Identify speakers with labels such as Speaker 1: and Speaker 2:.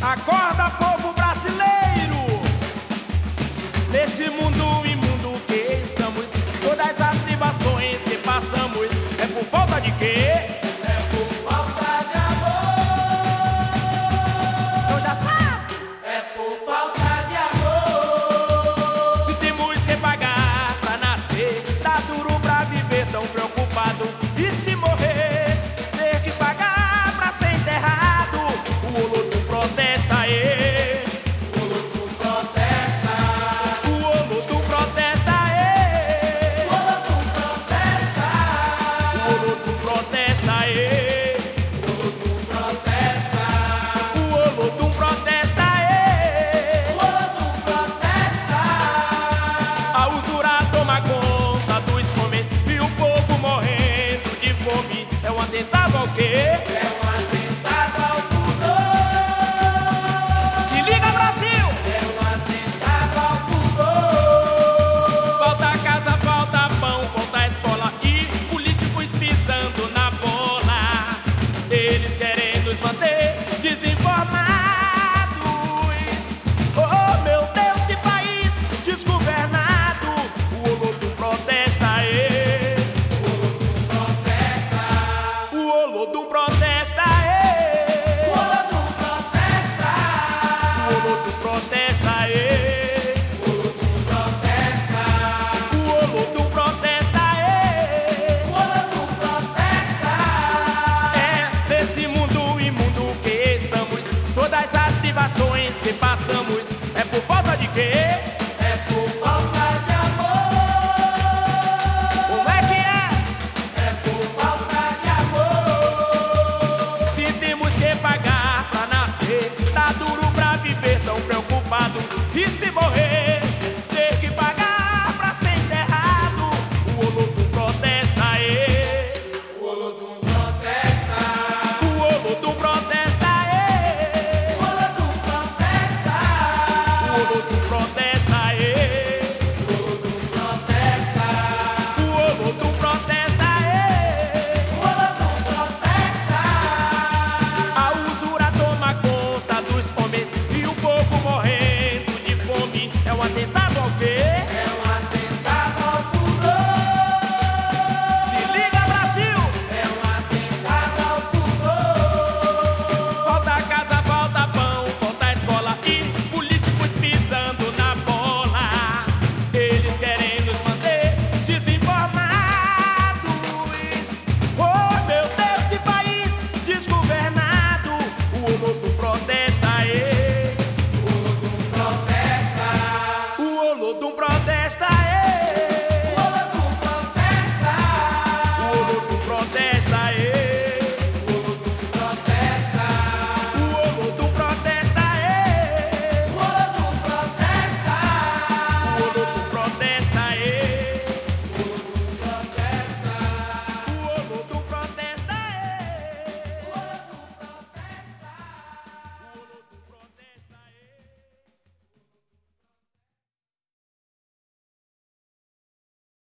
Speaker 1: Acorda, povo brasileiro, nesse mundo imundo que estamos, todas as privações que passamos, é por falta de quê?
Speaker 2: É por falta de amor.
Speaker 1: Eu já sabe.
Speaker 2: É por falta de amor.
Speaker 1: Se temos que pagar pra nascer, tá duro pra viver tão preocupado. E se morrer, ter que pagar pra ser enterrado. O Olotum protesta, ê.
Speaker 2: O Olotum protesta.
Speaker 1: O Olotum protesta, ê.
Speaker 2: O Olotum protesta.
Speaker 1: O Olotum protesta, ê.
Speaker 2: O Olotum protesta.
Speaker 1: O Olotum protesta, ê.
Speaker 2: O Olotum protesta.
Speaker 1: A usura toma conta dos homens e o povo morrendo de fome. É um atentado ao quê?
Speaker 2: É um atentado ao pudor.
Speaker 1: Se liga, Brasil!
Speaker 2: É um atentado ao pudor.
Speaker 1: Falta casa, falta pão, falta escola e políticos pisando na bola. Eles querem nos manter desinformados. Oh, meu Deus, que país desgovernado! O Olotum protesta, ê.
Speaker 2: O Olotum protesta.
Speaker 1: O Olotum protesta, ê.
Speaker 2: O Olotum protesta.
Speaker 1: O Olotum protesta, ê.
Speaker 2: O Olotum protesta.
Speaker 1: O Olotum protesta, ê.
Speaker 2: O Olotum protesta.
Speaker 1: É nesse mundo imundo que estamos, todas as privações que passamos, é por falta de quê?